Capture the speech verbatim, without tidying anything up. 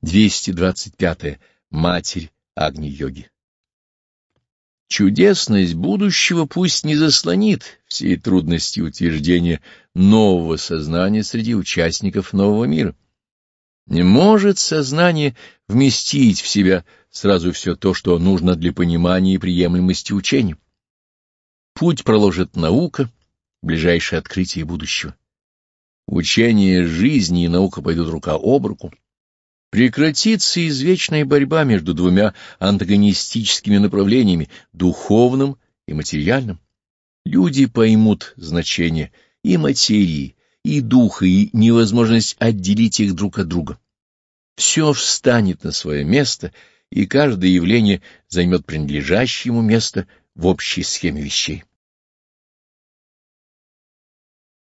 двести двадцать пятое. Матерь Агни-йоги. Чудесность будущего пусть не заслонит всей трудности утверждения нового сознания среди участников нового мира. Не может сознание вместить в себя сразу все то, что нужно для понимания и приемлемости учения. Путь проложит наука, ближайшее открытие будущего. Учение жизни и наука пойдут рука об руку. Прекратится извечная борьба между двумя антагонистическими направлениями, духовным и материальным. Люди поймут значение и материи, и духа, и невозможность отделить их друг от друга. Все встанет на свое место, и каждое явление займет принадлежащее ему место в общей схеме вещей.